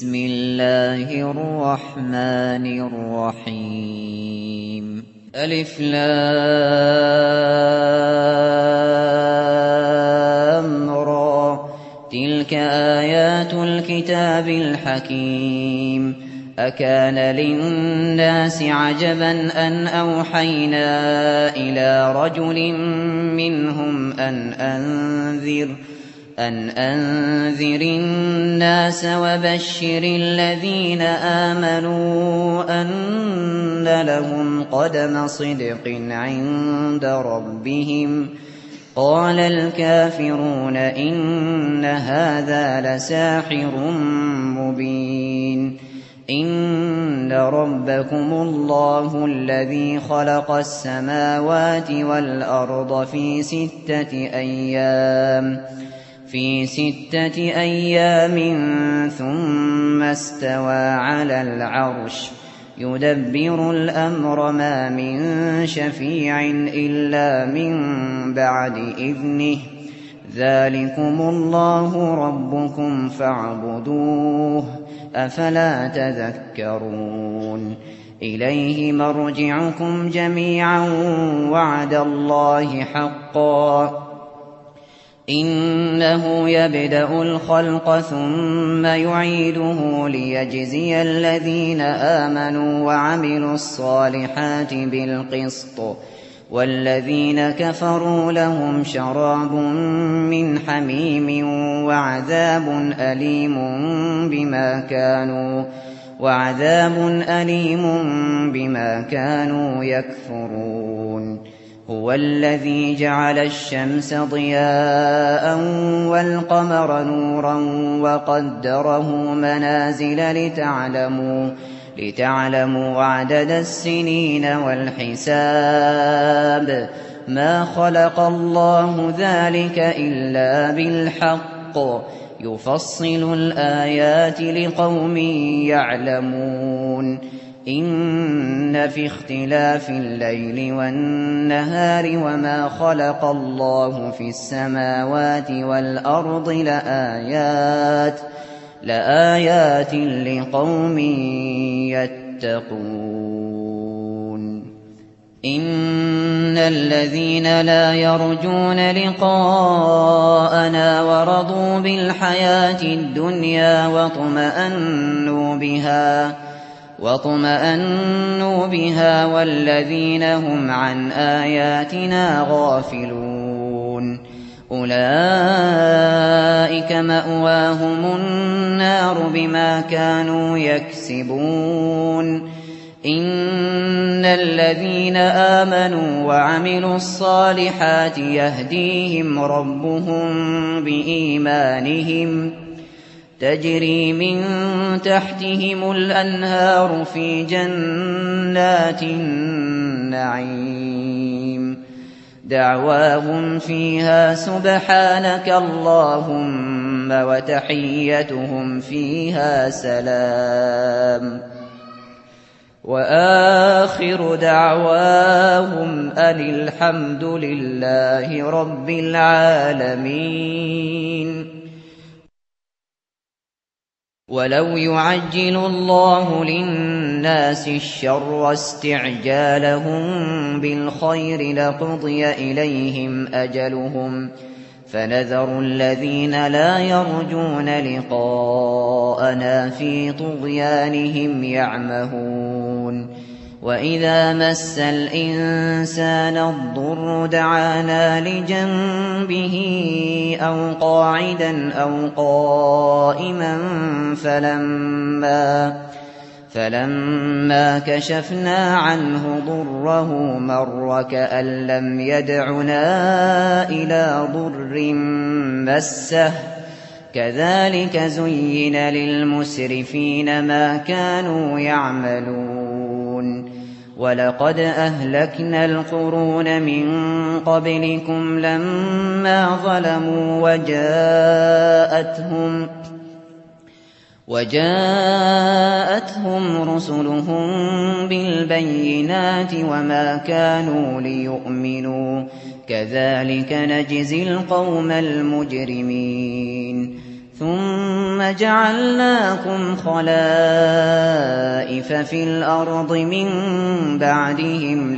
بسم الله الرحمن الرحيم ألف لام را تلك آيات الكتاب الحكيم أكان للناس عجبا أن أوحينا إلى رجل منهم أن أنذر الناس وبشر الذين آمنوا أن لهم قدم صدق عند ربهم قال الكافرون إن هذا لساحر مبين إن ربكم الله الذي خلق السماوات والأرض في ستة أيام ثم استوى على العرش يدبر الأمر ما من شفيع إلا من بعد إذنه ذلكم الله ربكم فاعبدوه أفلا تذكرون إليه مرجعكم جميعا وعد الله حقا إنه يبدأ الخلق ثم يعيده ليجزي الذين آمنوا وعملوا الصالحات بالقسط والذين كفروا لهم شراب من حميم وعذاب أليم بما كانوا يكفرون هو الذي جعل الشمس ضياء والقمر نورا وقدره منازل لتعلموا عدد السنين والحساب ما خلق الله ذلك إلا بالحق يفصل الآيات لقوم يعلمون إن في اختلاف الليل والنهار وما خلق الله في السماوات والأرض لآيات لقوم يتقون إن الذين لا يرجون لقاءنا ورضوا بالحياة الدنيا واطمأنوا بها والذين هم عن آياتنا غافلون أولئك مأواهم النار بما كانوا يكسبون إن الذين آمنوا وعملوا الصالحات يهديهم ربهم بإيمانهم تجري من تحتهم الأنهار في جنات النعيم دعواهم فيها سبحانك اللهم وتحيتهم فيها سلام وآخر دعواهم أن الحمد لله رب العالمين ولو يعجل الله للناس الشر استعجالهم بالخير لقضي إليهم أجلهم فنذر الذين لا يرجون لقاءنا في طغيانهم يعمهون وإذا مس الإنسان الضر دعانا لجنبه أو قاعدا أو قائما فلما كشفنا عنه ضره مر كأن لم يدعنا إلى ضر مسه كذلك زين للمسرفين ما كانوا يعملون ولقد أهلكنا القرون من قبلكم لما ظلموا وجاءتهم رسلهم بالبينات وما كانوا ليؤمنوا كذلك نجزي القوم المجرمين ثم جعلناكم خلائف في الأرض من بعدهم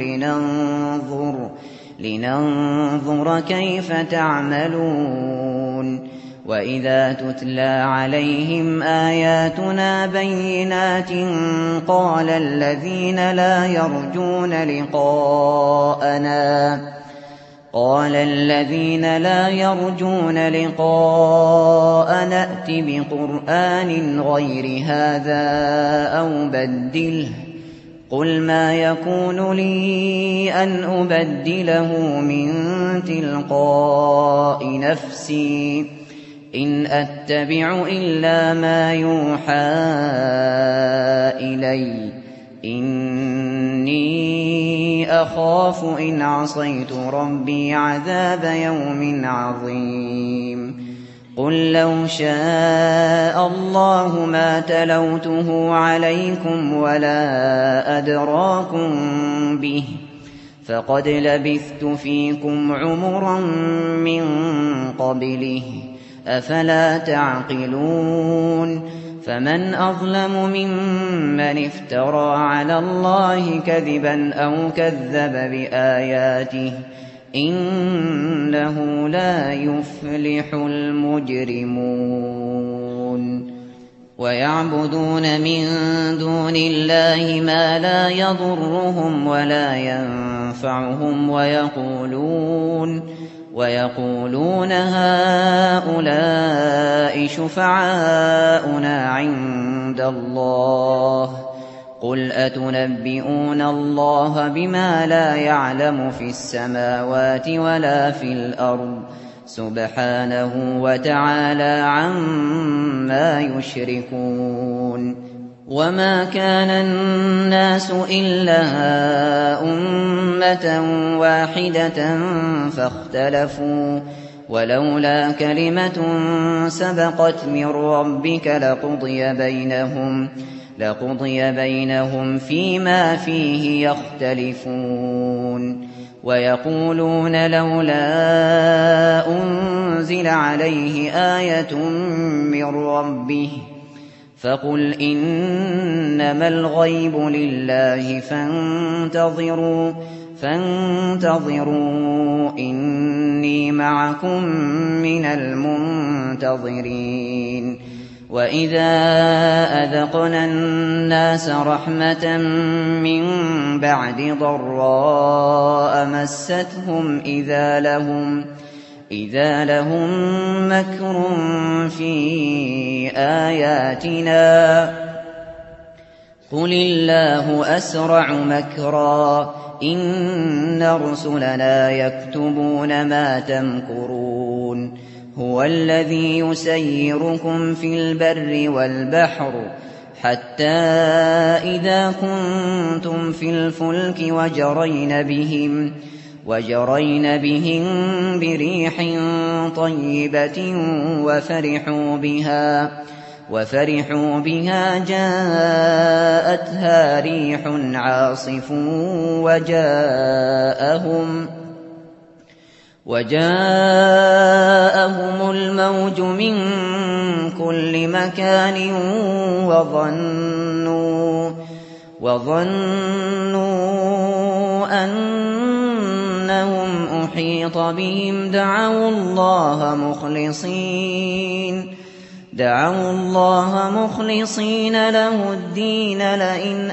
لننظر كيف تعملون وإذا تتلى عليهم آياتنا بينات قال الذين لا يرجون لقاءنا ائت بقرآن غير هذا أو بدله قل ما يكون لي أن أبدله من تلقاء نفسي إن أتبع إلا ما يوحى إلي إني أخاف إن عصيت ربي عذاب يوم عظيم قل لو شاء الله ما تلوته عليكم ولا أدراكم به فقد لبثت فيكم عمرا من قبله أفلا تعقلون فمن أظلم ممن افترى على الله كذبا أو كذب بآياته إنه لا يفلح المجرمون ويعبدون من دون الله ما لا يضرهم ولا ينفعهم ويقولون هؤلاء شفعاؤنا عند الله قل أتنبئون الله بما لا يعلم في السماوات ولا في الأرض سبحانه وتعالى عما يشركون وما كان الناس إلا أمة واحدة فاختلفوا ولولا كلمة سبقت من ربك لقضي بينهم فيما فيه يختلفون ويقولون لولا أنزل عليه آية من ربه فقل إنما الغيب لله فانتظروا إني معكم من المنتظرين وإذا أذقنا الناس رحمة من بعد ضراء مستهم إذا لهم مكر في آياتنا قل الله أسرع مكرا إن رسلنا يكتبون ما تمكرون هو الذي يسيركم في البر والبحر حتى إذا كنتم في الفلك وجرين بهم بريح طيبة وفرحوا بها جاءتها ريح عاصف وجاءهم الموج من كل مكان وظنوا أنهم أحيط بهم دعوا الله مخلصين له الدين لئن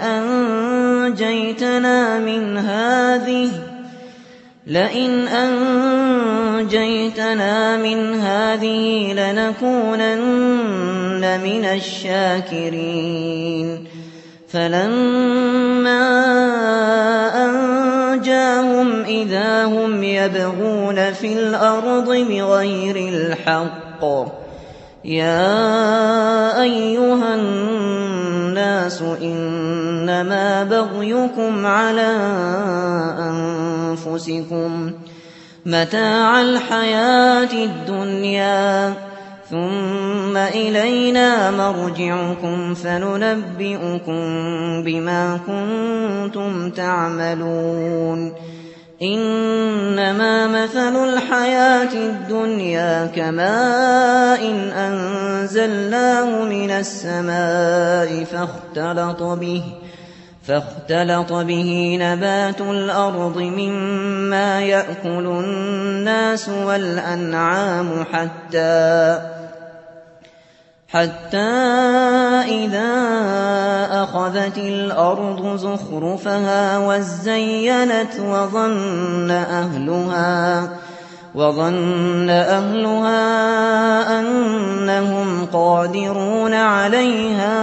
أنجيتنا من هذه لنكونن من الشاكرين فلما أنجاهم إذا هم يبغون في الأرض بغير الحق يا أيها الناس إنما بغيكم على أنفسكم متاع الحياة الدنيا ثم إلينا مرجعكم فننبئكم بما كنتم تعملون إنما مثل الحياة الدنيا كماء أنزلناه من السماء فاختلط به نبات الأرض مما يأكل الناس والأنعام حتى إذا أخذت الأرض زخرفها وزينت وظن أهلها أنهم قادرون عليها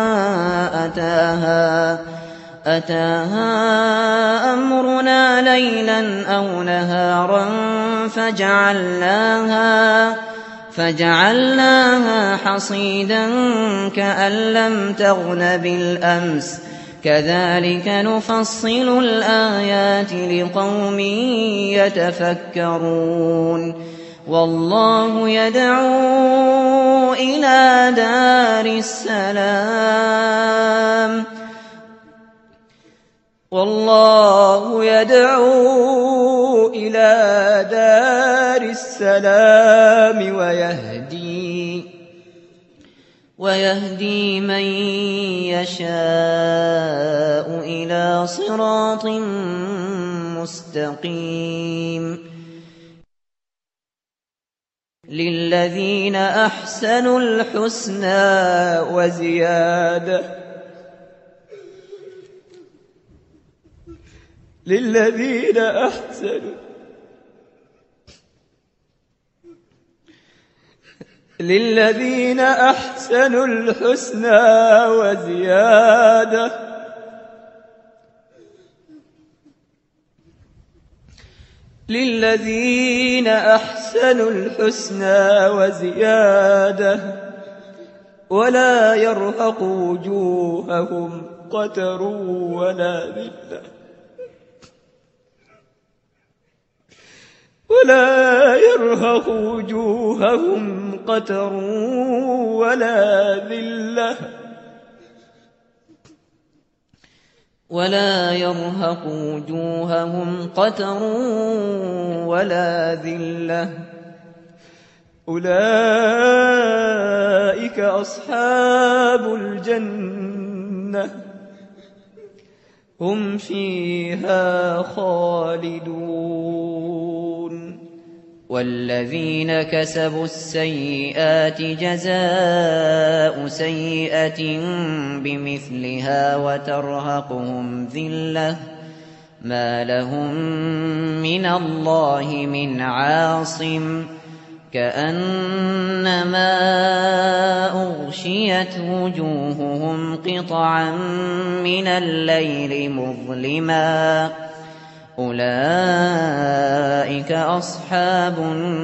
أتاها أمرنا ليلا أو نهارا فجعلناها حصيدا كأن لم تغن بالأمس كذلك نفصل الآيات لقوم يتفكرون والله يدعو إلى دار السلام ويهدي من يشاء إلى صراط مستقيم للذين أحسنوا الحسنى وزيادة للذين أحسنوا الحسنى وزيادة ولا يرهق وجوههم قتر ولا ذلة أولئك أصحاب الجنة هم فيها خالدون والذين كسبوا السيئات جزاء سيئة بمثلها وترهقهم ذلة ما لهم من الله من عاصم كأنما أغشيت وجوههم قطعا من الليل مظلما أولئك أصحاب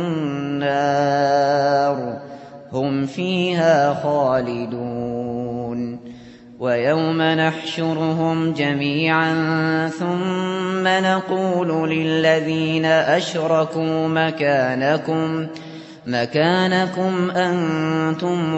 النار هم فيها خالدون ويوم نحشرهم جميعا ثم نقول للذين أشركوا مكانكم أنتم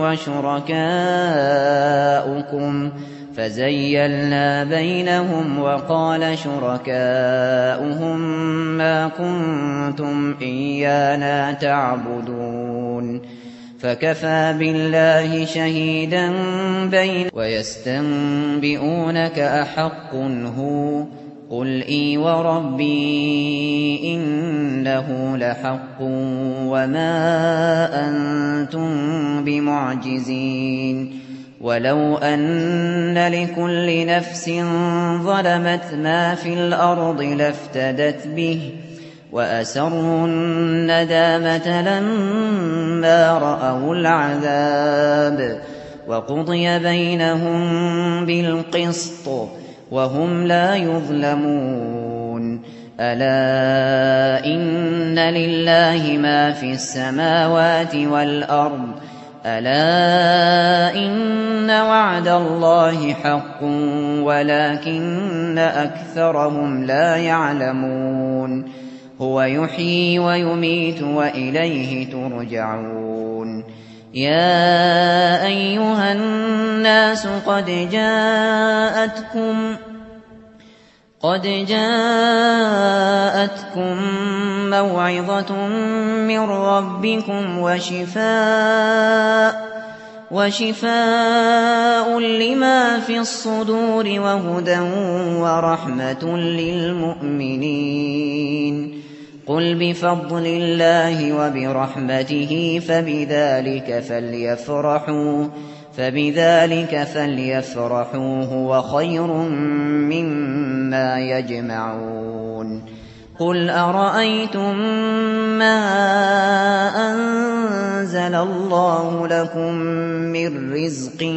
وشركاؤكم فزيلنا بينهم وقال شركاؤهم ما كنتم إيانا تعبدون فكفى بالله شهيدا بين ويستنبئونك أحق هو قل إي وربي إنه لحق وما أنتم بمعجزين ولو أن لكل نفس ظلمت ما في الأرض لافتدت به وأسروا الندامة لما رأوا العذاب وقضي بينهم بالقسط وهم لا يظلمون ألا إن لله ما في السماوات والأرض ألا إن وعد الله حق ولكن أكثرهم لا يعلمون هو يحيي ويميت وإليه ترجعون يا أيها قد جاءتكم موعظة من ربكم وشفاء لما في الصدور وهدى ورحمة للمؤمنين. قل بفضل الله وبرحمته فبذلك فليفرحوا هو خير مما يجمعون. قل أرأيتم ما أنزل الله لكم من رزق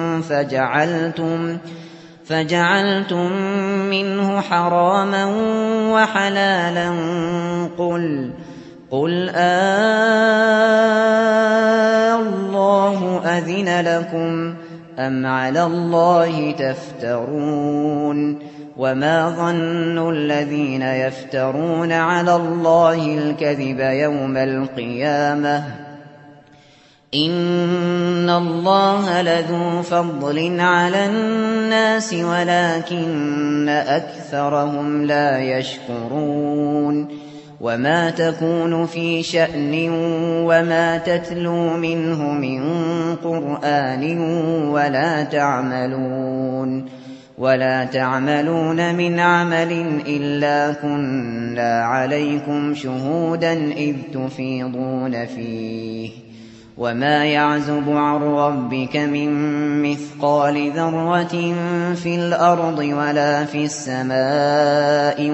فجعلتم منه حراما وحلالا قل الله أذن لكم أم على الله تفترون؟ وما ظن الذين يفترون على الله الكذب يوم القيامة إن الله لذو فضل على الناس ولكن أكثرهم لا يشكرون. وما تكون في شأن وما تتلو منه من قرآن ولا تعملون من عمل إلا كنا عليكم شهودا إذ تفيضون فيه. وما يعزب عن ربك من مثقال ذرة في الأرض ولا في السماء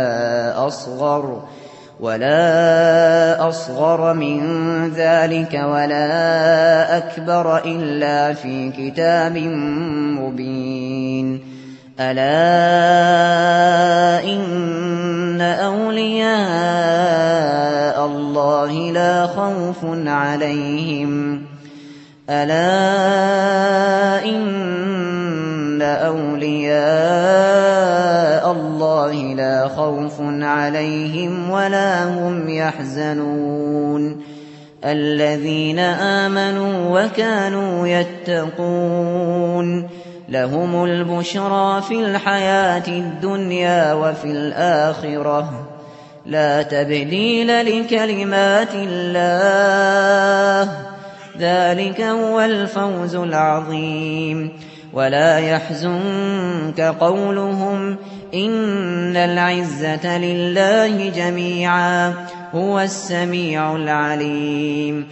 ولا أصغر من ذلك ولا أكبر إلا في كتاب مبين. ألا إن أولياء الله لا خوف عليهم ولا هم يحزنون. الذين آمنوا وكانوا يتقون لهم البشرى في الحياة الدنيا وفي الآخرة لا تبديل لكلمات الله ذلك هو الفوز العظيم. ولا يحزنك قولهم إن العزة لله جميعا هو السميع العليم.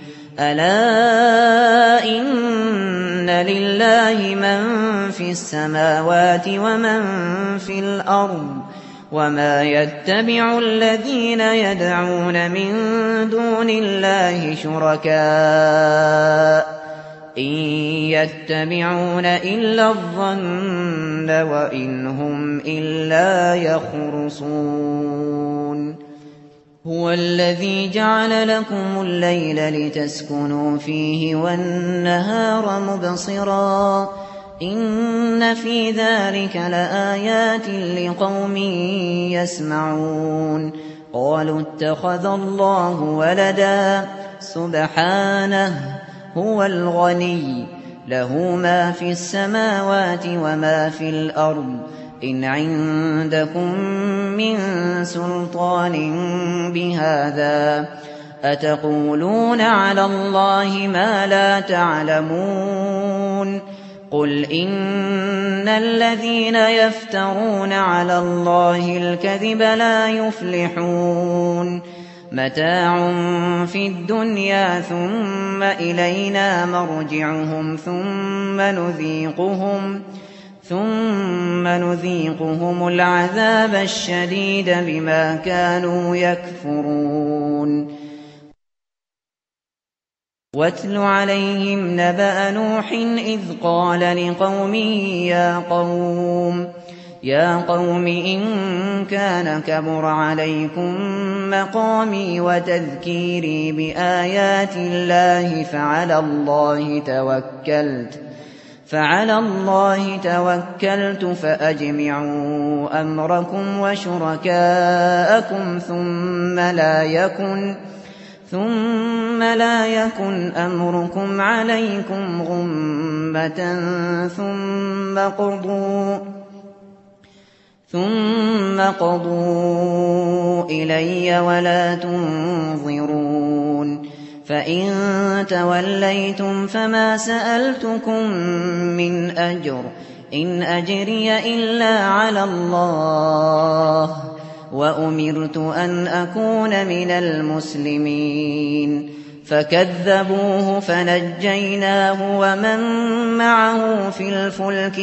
ألا إن لله من في السماوات ومن في الأرض وما يتبع الذين يدعون من دون الله شركاء إن يتبعون إلا الظن وإن هم إلا يخرصون. هو الذي جعل لكم الليل لتسكنوا فيه والنهار مبصرا إن في ذلك لآيات لقوم يسمعون. قالوا اتخذ الله ولدا سبحانه هو الغني له ما في السماوات وما في الأرض إن عندكم من سلطان بهذا أتقولون على الله ما لا تعلمون. قل إن الذين يفترون على الله الكذب لا يفلحون. متاع في الدنيا ثم إلينا مرجعهم ثم نذيقهم العذاب الشديد بما كانوا يكفرون. واتل عليهم نبأ نوح إذ قال لقومه يا قوم إن كان كبر عليكم مقامي وتذكيري بآيات الله فعلى الله توكلت فأجمعوا أمركم وشركاءكم ثم لا يكن أمركم عليكم غمة ثم قضوا إلي ولا تنظرون فإن توليتم فما سألتكم من أجر إن أجري إلا على الله وأمرت أن أكون من المسلمين فكذبوه فنجيناه ومن معه في الفلك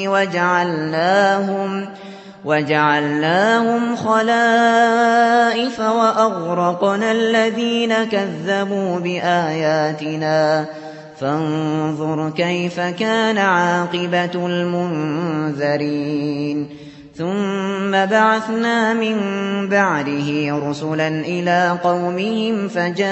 وجعلناهم خلائف وأغرقنا الذين كذبوا بآياتنا فانظر كيف كان عاقبة المنذرين ثم بعثنا من بعده رسلا إلى قومهم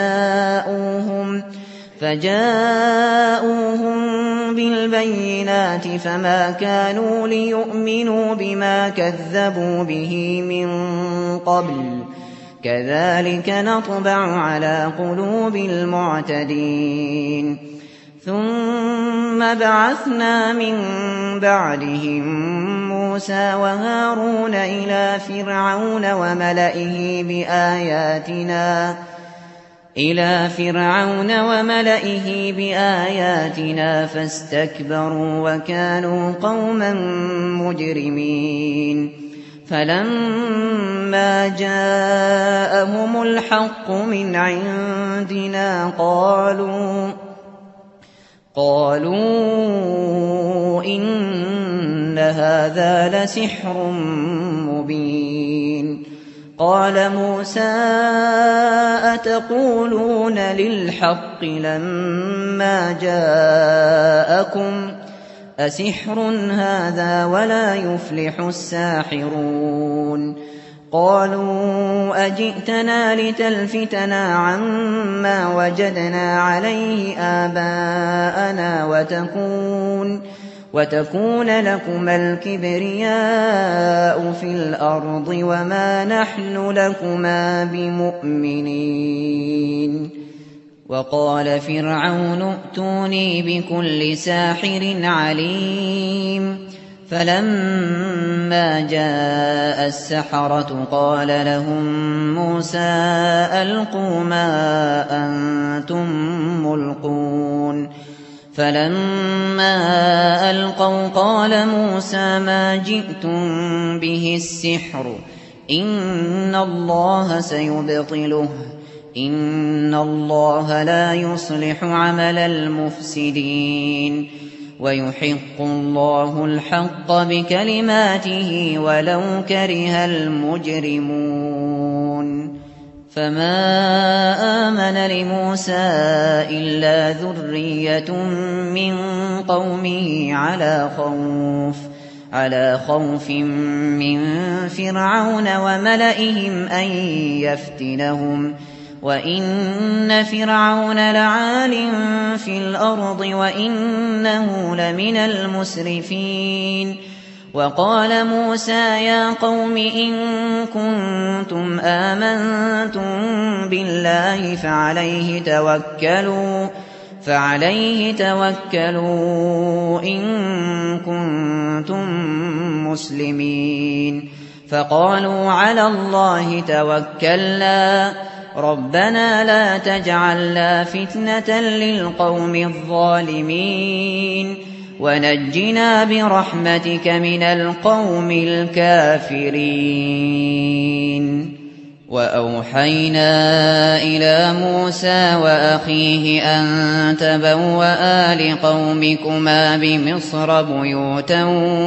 فجاءوهم بالبينات فما كانوا ليؤمنوا بما كذبوا به من قبل كذلك نطبع على قلوب المعتدين ثم بعثنا من بعدهم موسى وهارون إلى فرعون وملئه بآياتنا فاستكبروا وكانوا قوما مجرمين فلما جاءهم الحق من عندنا قالوا إن هذا لسحر مبين قال موسى أتقولون للحق لما جاءكم أسحر هذا ولا يفلح الساحرون قالوا أجئتنا لتلفتنا عما وجدنا عليه آباءنا وتكون لكما الكبرياء في الأرض وما نحن لكما بمؤمنين وقال فرعون ائتوني بكل ساحر عليم فلما جاء السحرة قال لهم موسى ألقوا ما أنتم ملقون فلما ألقوا قال موسى ما جئتم به السحر إن الله سيبطله إن الله لا يصلح عمل المفسدين ويحق الله الحق بكلماته ولو كره المجرمون فما آمن لموسى إلا ذرية من قومه على خوف من فرعون وملئهم أن يفتنهم وإن فرعون لعال في الأرض وإنه لمن المسرفين وقال موسى يا قوم إن كنتم آمنتم بالله فعليه توكلوا إن كنتم مسلمين فقالوا على الله توكلنا ربنا لا تجعلنا فتنة للقوم الظالمين ونجنا برحمتك من القوم الكافرين وأوحينا إلى موسى وأخيه أن تبوأ لقومكما بمصر بيوتا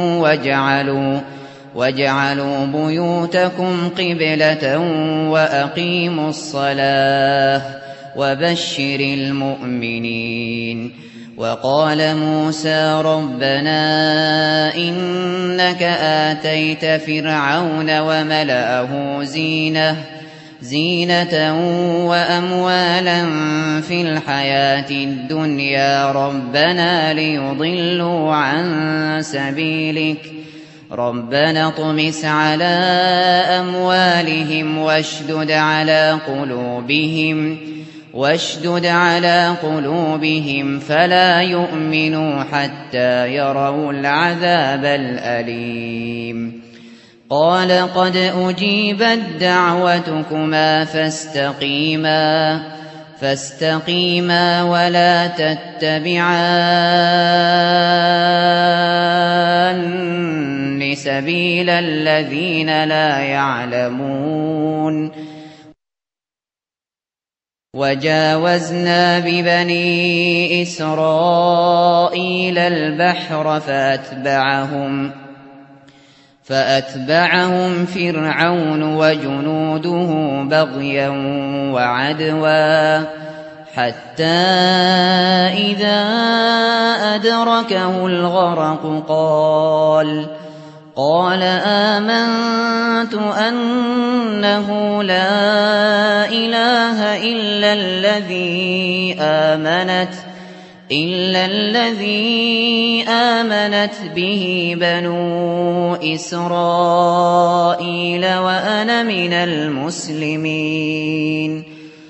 واجعلوا بيوتكم قبلة وأقيموا الصلاة وبشر المؤمنين وقال موسى ربنا إنك آتيت فرعون وملأه زينة وأموالا في الحياة الدنيا ربنا ليضلوا عن سبيلك ربنا اطمس على أموالهم واشدد على قلوبهم فلا يؤمنوا حتى يروا العذاب الأليم قال قد أجيبت دعوتكما فاستقيما ولا تتبعان سبيل الذين لا يعلمون وجاوزنا ببني إسرائيل البحر فأتبعهم فرعون وجنوده بغيا وعدوا حتى إذا أدركه الغرق قال آمنت أنه لا إله إلا الذي آمنت به بنو إسرائيل وأنا من المسلمين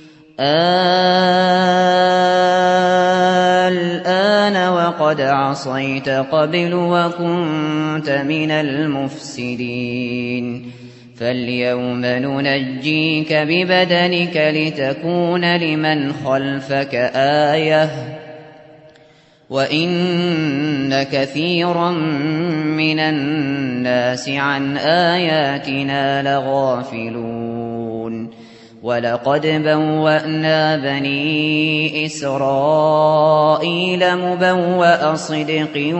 الآن وقد عصيت قبل وكنت من المفسدين فاليوم ننجيك ببدنك لتكون لمن خلفك آية وإن كثيرا من الناس عن آياتنا لغافلون ولقد بوأنا بني إسرائيل مبوأ صدق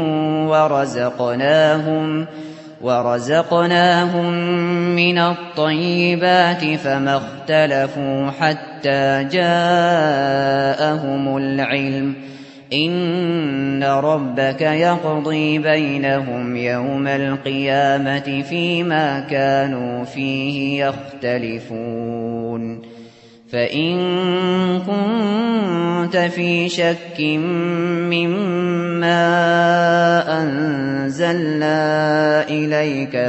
ورزقناهم من الطيبات فما اختلفوا حتى جاءهم العلم إن ربك يقضي بينهم يوم القيامة فيما كانوا فيه يختلفون فإن كنت في شك مما أنزلنا إليك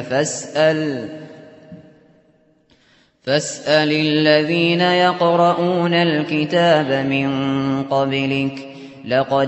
فاسأل الذين يقرؤون الكتاب من قبلك لقد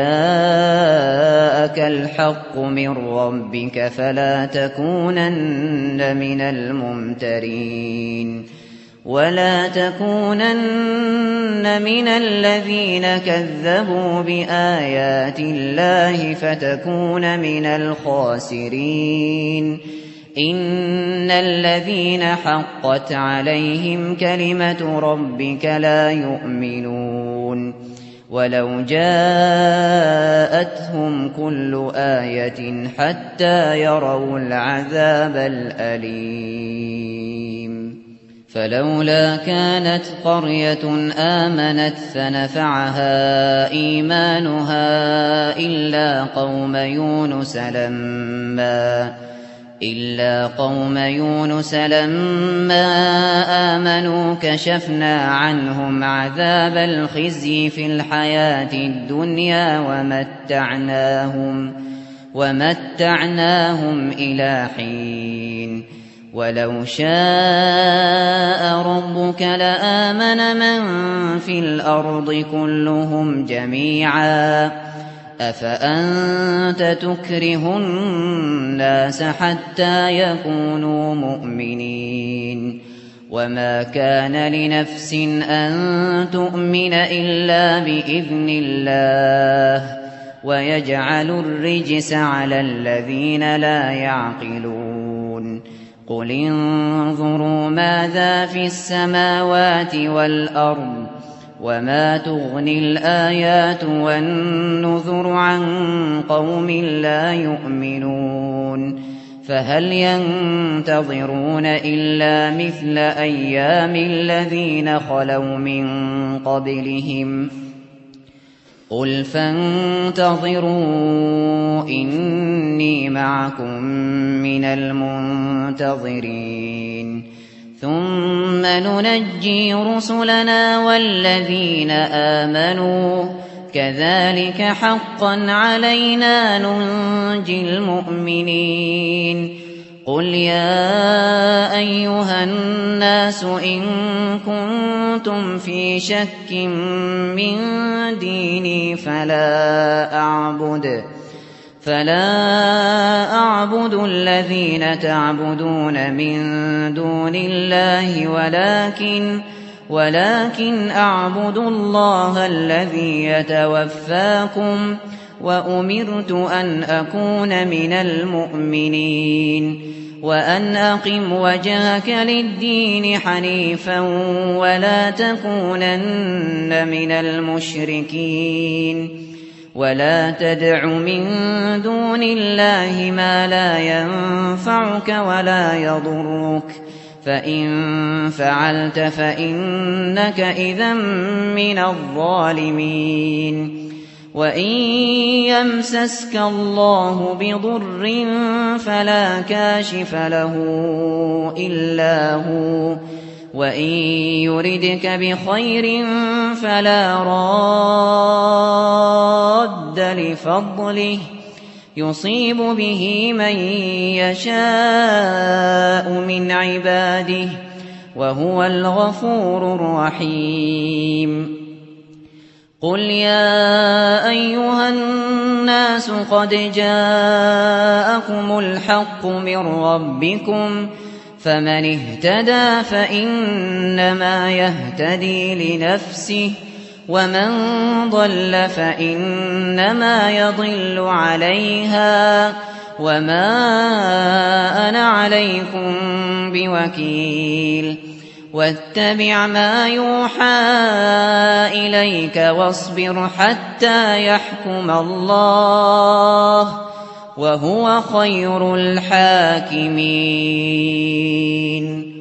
جاءك الحق من ربك فلا تكونن من الممترين ولا تكونن من الذين كذبوا بآيات الله فتكون من الخاسرين إن الذين حقت عليهم كلمة ربك لا يؤمنون ولو جاءتهم كل آية حتى يروا العذاب الأليم فلولا كانت قرية آمنت فنفعها إيمانها إلا قوم يونس لما آمنوا كشفنا عنهم عذاب الخزي في الحياة الدنيا ومتعناهم إلى حين ولو شاء ربك لآمن من في الأرض كلهم جميعا أفأنت تكره الناس حتى يكونوا مؤمنين وما كان لنفس أن تؤمن إلا بإذن الله ويجعل الرجس على الذين لا يعقلون قل انظروا ماذا في السماوات والأرض وما تغني الآيات والنذر عن قوم لا يؤمنون فهل ينتظرون إلا مثل أيام الذين خلوا من قبلهم قل فانتظروا إني معكم من المنتظرين ثم ننجي رسلنا والذين آمنوا كذلك حقا علينا ننجي المؤمنين قل يا أيها الناس إن كنتم في شك من ديني فلا أعبد الذين تعبدون من دون الله ولكن أعبد الله الذي يتوفاكم وأمرت أن أكون من المؤمنين وأن أقم وجهك للدين حنيفا ولا تكونن من المشركين ولا تدع من دون الله ما لا ينفعك ولا يضرك فإن فعلت فإنك إذا من الظالمين وإن يمسسك الله بضر فلا كاشف له إلا هو وإن يردك بخير فلا راد لفضله يصيب به من يشاء من عباده وهو الغفور الرحيم قل يا أيها الناس قد جاءكم الحق من ربكم فمن اهتدى فإنما يهتدي لنفسه ومن ضل فإنما يضل عليها وما أنا عليكم بوكيل واتبع ما يوحى إليك واصبر حتى يحكم الله وهو خير الحاكمين